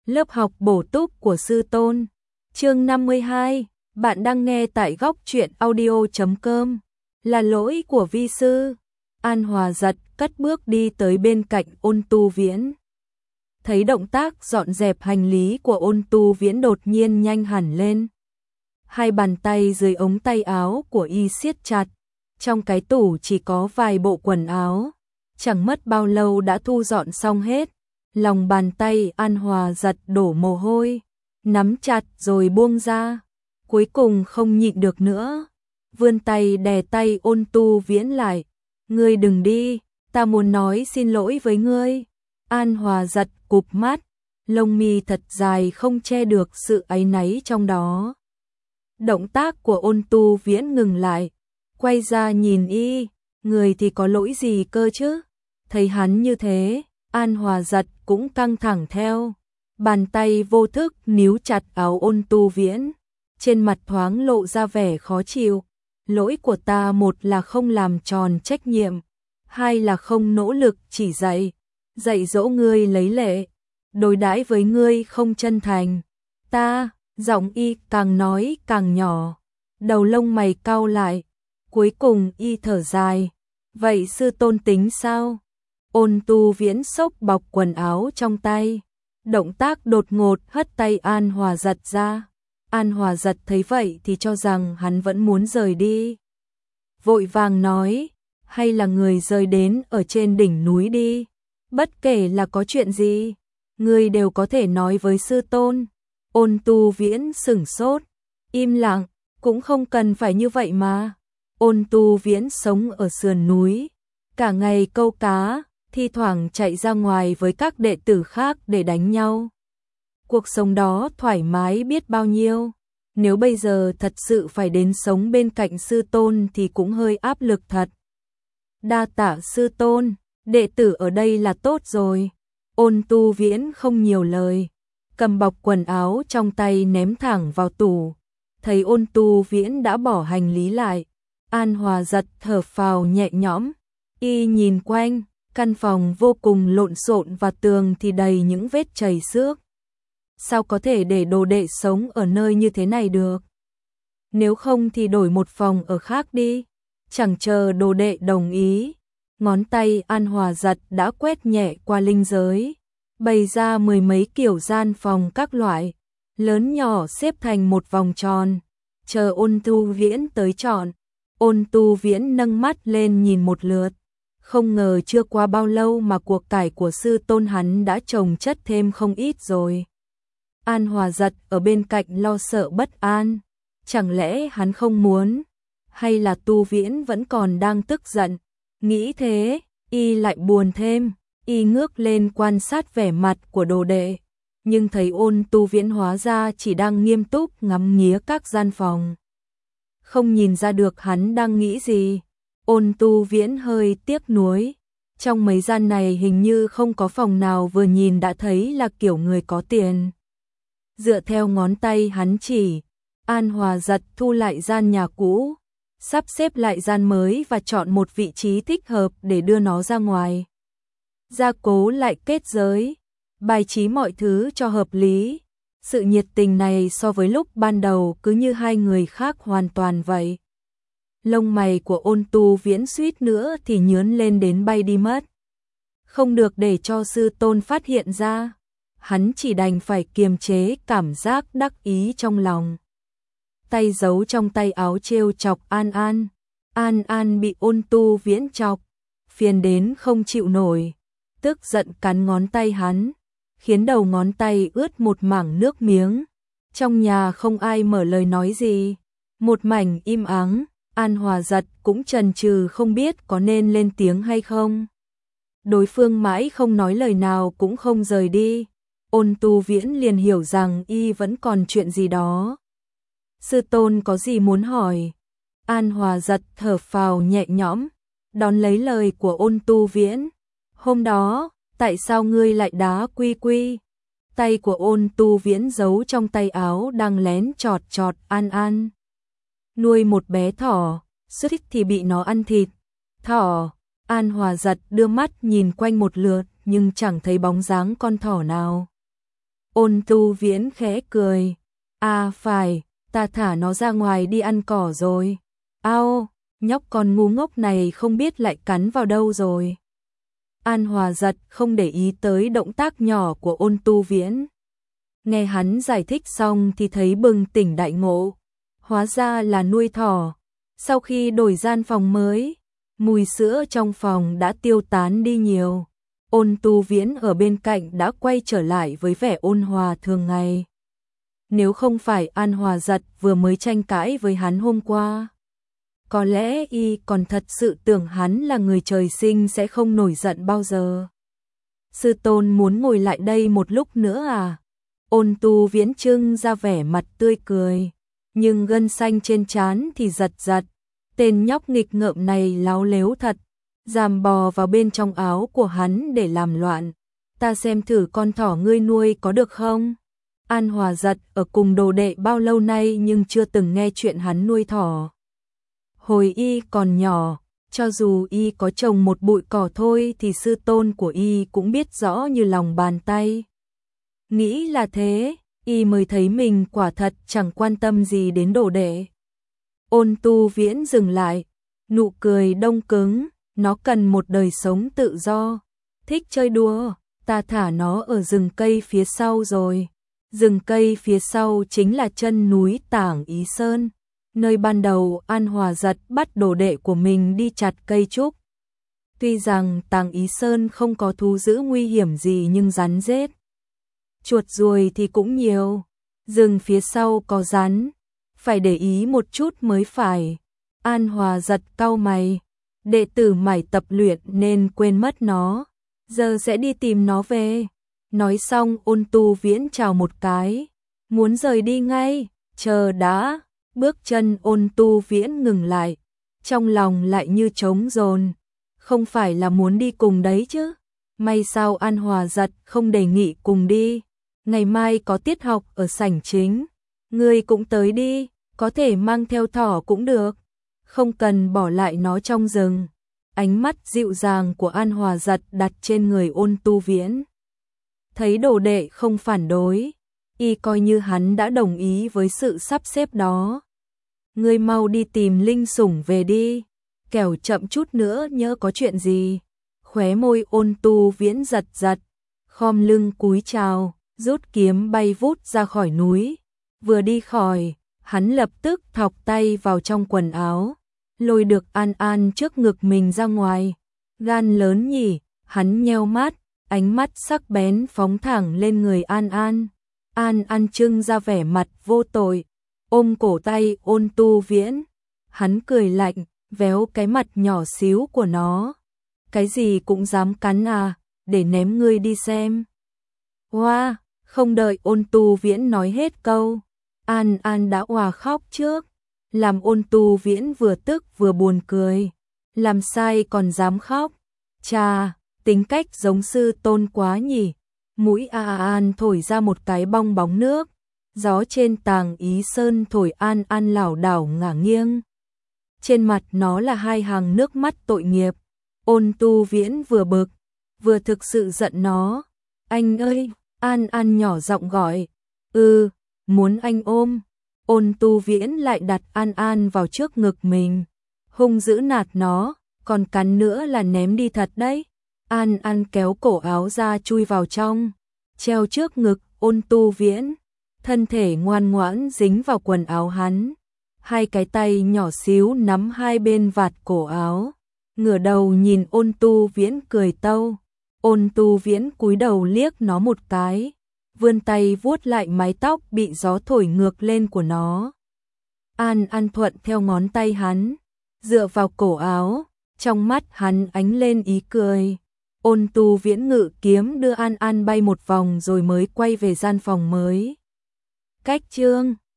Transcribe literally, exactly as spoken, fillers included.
Lớp học bổ túc của sư tôn. Chương năm mươi hai, bạn đang nghe tại góc truyện audio chấm com. Là lỗi của vi sư. An Hòa giật cất bước đi tới bên cạnh Ôn Tu Viễn. Thấy động tác dọn dẹp hành lý của Ôn Tu Viễn đột nhiên nhanh hẳn lên. Hai bàn tay dưới ống tay áo của y siết chặt, trong cái tủ chỉ có vài bộ quần áo, chẳng mất bao lâu đã thu dọn xong hết. Lòng bàn tay An Hòa giật đổ mồ hôi, nắm chặt rồi buông ra, cuối cùng không nhịn được nữa, vươn tay đè tay Ôn Tu Viễn lại. Ngươi đừng đi, ta muốn nói xin lỗi với ngươi. An Hòa giật cụp mắt, lông mi thật dài không che được sự áy náy trong đó. Động tác của Ôn Tu Viễn ngừng lại, quay ra nhìn y, người thì có lỗi gì cơ chứ? Thấy hắn như thế, An Hòa giật cũng căng thẳng theo, bàn tay vô thức níu chặt áo Ôn Tu Viễn, trên mặt thoáng lộ ra vẻ khó chịu. Lỗi của ta một là không làm tròn trách nhiệm, hai là không nỗ lực chỉ dạy, dạy dỗ ngươi lấy lệ, đối đãi với ngươi không chân thành. Ta, giọng y càng nói càng nhỏ, đầu lông mày cau lại, cuối cùng y thở dài, vậy sư tôn tính sao? Ôn Tu Viễn xốc bọc quần áo trong tay, động tác đột ngột hất tay An Hòa giật ra. An Hòa giật thấy vậy thì cho rằng hắn vẫn muốn rời đi. Vội vàng nói, hay là người rời đến ở trên đỉnh núi đi, bất kể là có chuyện gì, người đều có thể nói với sư tôn. Ôn Tu Viễn sửng sốt, im lặng, cũng không cần phải như vậy mà. Ôn Tu Viễn sống ở sườn núi, cả ngày câu cá, thi thoảng chạy ra ngoài với các đệ tử khác để đánh nhau. Cuộc sống đó thoải mái biết bao nhiêu, nếu bây giờ thật sự phải đến sống bên cạnh sư tôn thì cũng hơi áp lực thật. Đa tạ sư tôn, đệ tử ở đây là tốt rồi. Ôn Tu Viễn không nhiều lời, cầm bọc quần áo trong tay ném thẳng vào tủ. Thấy Ôn Tu Viễn đã bỏ hành lý lại, An Hòa giật thở phào nhẹ nhõm, y nhìn quanh, căn phòng vô cùng lộn xộn và tường thì đầy những vết chảy xước. Sao có thể để đồ đệ sống ở nơi như thế này được? Nếu không thì đổi một phòng ở khác đi. Chẳng chờ đồ đệ đồng ý, ngón tay An Hòa giật đã quét nhẹ qua linh giới, bày ra mười mấy kiểu gian phòng các loại, lớn nhỏ xếp thành một vòng tròn, chờ Ôn Tu Viễn tới chọn. Ôn Tu Viễn nâng mắt lên nhìn một lượt, không ngờ chưa qua bao lâu mà cuộc cải của sư tôn hắn đã chồng chất thêm không ít rồi. An Hòa giật ở bên cạnh lo sợ bất an, chẳng lẽ hắn không muốn, hay là Tu Viễn vẫn còn đang tức giận? Nghĩ thế, y lại buồn thêm, y ngước lên quan sát vẻ mặt của đồ đệ, nhưng thấy Ôn Tu Viễn hóa ra chỉ đang nghiêm túc ngắm nghía các gian phòng. Không nhìn ra được hắn đang nghĩ gì. Ôn Tu Viễn hơi tiếc nuối, trong mấy gian này hình như không có phòng nào vừa nhìn đã thấy là kiểu người có tiền. Dựa theo ngón tay hắn chỉ, An Hòa giật thu lại gian nhà cũ, sắp xếp lại gian mới và chọn một vị trí thích hợp để đưa nó ra ngoài. Gia cố lại kết giới, bài trí mọi thứ cho hợp lý. Sự nhiệt tình này so với lúc ban đầu cứ như hai người khác hoàn toàn vậy. Lông mày của Ôn Tu Viễn suýt nữa thì nhướn lên đến bay đi mất. Không được để cho sư tôn phát hiện ra, hắn chỉ đành phải kiềm chế cảm giác đắc ý trong lòng. Tay giấu trong tay áo trêu chọc An An. An An bị Ôn Tu Viễn chọc, phiền đến không chịu nổi, tức giận cắn ngón tay hắn, khiến đầu ngón tay ướt một mảng nước miếng. Trong nhà không ai mở lời nói gì, một mảnh im ắng. An Hòa giật cũng chần chừ không biết có nên lên tiếng hay không. Đối phương mãi không nói lời nào cũng không rời đi, Ôn Tu Viễn liền hiểu rằng y vẫn còn chuyện gì đó. Sư tôn có gì muốn hỏi? An Hòa giật thở phào nhẹ nhõm, đón lấy lời của Ôn Tu Viễn. Hôm đó, tại sao ngươi lại đá Quy Quy? Tay của Ôn Tu Viễn giấu trong tay áo đang lén chọt chọt An An. Nuôi một bé thỏ, rất thích thì bị nó ăn thịt. Thỏ, An Hòa giật đưa mắt nhìn quanh một lượt nhưng chẳng thấy bóng dáng con thỏ nào. Ôn Tu Viễn khẽ cười. À phải, ta thả nó ra ngoài đi ăn cỏ rồi. Ao, nhóc con ngu ngốc này không biết lại cắn vào đâu rồi. An Hòa giật không để ý tới động tác nhỏ của Ôn Tu Viễn. Nghe hắn giải thích xong thì thấy bừng tỉnh đại ngộ. Hóa ra là nuôi thỏ. Sau khi đổi gian phòng mới, mùi sữa trong phòng đã tiêu tán đi nhiều. Ôn Tu Viễn ở bên cạnh đã quay trở lại với vẻ ôn hòa thường ngày. Nếu không phải An Hòa giật vừa mới tranh cãi với hắn hôm qua, có lẽ y còn thật sự tưởng hắn là người trời sinh sẽ không nổi giận bao giờ. Sư tôn muốn ngồi lại đây một lúc nữa à? Ôn Tu Viễn trưng ra vẻ mặt tươi cười, nhưng gân xanh trên trán thì giật giật. Tên nhóc nghịch ngợm này láo lếu thật, dám bò vào bên trong áo của hắn để làm loạn. Ta xem thử con thỏ ngươi nuôi có được không? An Hòa giật ở cùng đồ đệ bao lâu nay nhưng chưa từng nghe chuyện hắn nuôi thỏ. Hồi y còn nhỏ, cho dù y có trồng một bụi cỏ thôi thì sư tôn của y cũng biết rõ như lòng bàn tay. Nghĩ là thế, y mới thấy mình quả thật chẳng quan tâm gì đến đồ đệ. Ôn Tu Viễn dừng lại, nụ cười đông cứng, nó cần một đời sống tự do, thích chơi đùa, ta thả nó ở rừng cây phía sau rồi. Rừng cây phía sau chính là chân núi Tảng Ý Sơn, nơi ban đầu An Hòa giật bắt đồ đệ của mình đi chặt cây trúc. Tuy rằng Tảng Ý Sơn không có thú dữ nguy hiểm gì nhưng rắn rết, chuột ruồi thì cũng nhiều. Rừng phía sau có rắn, phải để ý một chút mới phải. An Hòa giật cau mày, đệ tử mải tập luyện nên quên mất nó, giờ sẽ đi tìm nó về. Nói xong Ôn Tu Viễn chào một cái, muốn rời đi ngay. Chờ đã. Bước chân Ôn Tu Viễn ngừng lại, trong lòng lại như trống dồn. Không phải là muốn đi cùng đấy chứ? May sao An Hòa giật không đề nghị cùng đi. Ngày mai có tiết học ở sảnh chính, ngươi cũng tới đi, có thể mang theo thỏ cũng được, không cần bỏ lại nó trong rừng. Ánh mắt dịu dàng của An Hòa giật đặt trên người Ôn Tu Viễn. Thấy đồ đệ không phản đối, y coi như hắn đã đồng ý với sự sắp xếp đó. Ngươi mau đi tìm linh sủng về đi, kẻo chậm chút nữa nhỡ có chuyện gì. Khóe môi Ôn Tu Viễn giật giật, khom lưng cúi chào, rút kiếm bay vút ra khỏi núi. Vừa đi khỏi, hắn lập tức thọc tay vào trong quần áo, lôi được An An trước ngực mình ra ngoài. Gan lớn nhỉ, hắn nheo mắt, ánh mắt sắc bén phóng thẳng lên người An An. An An trưng ra vẻ mặt vô tội, ôm cổ tay Ôn Tu Viễn. Hắn cười lạnh, véo cái mặt nhỏ xíu của nó. Cái gì cũng dám cắn à, để ném ngươi đi xem. Hoa, wow, không đợi Ôn Tu Viễn nói hết câu, An An đã òa khóc trước, làm Ôn Tu Viễn vừa tức vừa buồn cười. Làm sai còn dám khóc, chà, tính cách giống sư tôn quá nhỉ. Mũi An An thổi ra một cái bong bóng nước, gió trên Tảng Ý Sơn thổi An An lảo đảo ngả nghiêng. Trên mặt nó là hai hàng nước mắt tội nghiệp. Ôn Tu Viễn vừa bực, vừa thực sự giận nó. Anh ơi, An An nhỏ giọng gọi. Ừ, muốn anh ôm. Ôn Tu Viễn lại đặt An An vào trước ngực mình, hung dữ nạt nó, còn cắn nữa là ném đi thật đấy. An An kéo cổ áo ra chui vào trong, treo trước ngực Ôn Tu Viễn, thân thể ngoan ngoãn dính vào quần áo hắn. Hai cái tay nhỏ xíu nắm hai bên vạt cổ áo, ngửa đầu nhìn Ôn Tu Viễn cười tâu. Ôn Tu Viễn cúi đầu liếc nó một cái, vươn tay vuốt lại mái tóc bị gió thổi ngược lên của nó. An An thuận theo ngón tay hắn, dựa vào cổ áo, trong mắt hắn ánh lên ý cười. Ôn Tu Viễn ngự kiếm đưa An An bay một vòng rồi mới quay về gian phòng mới. Cách chương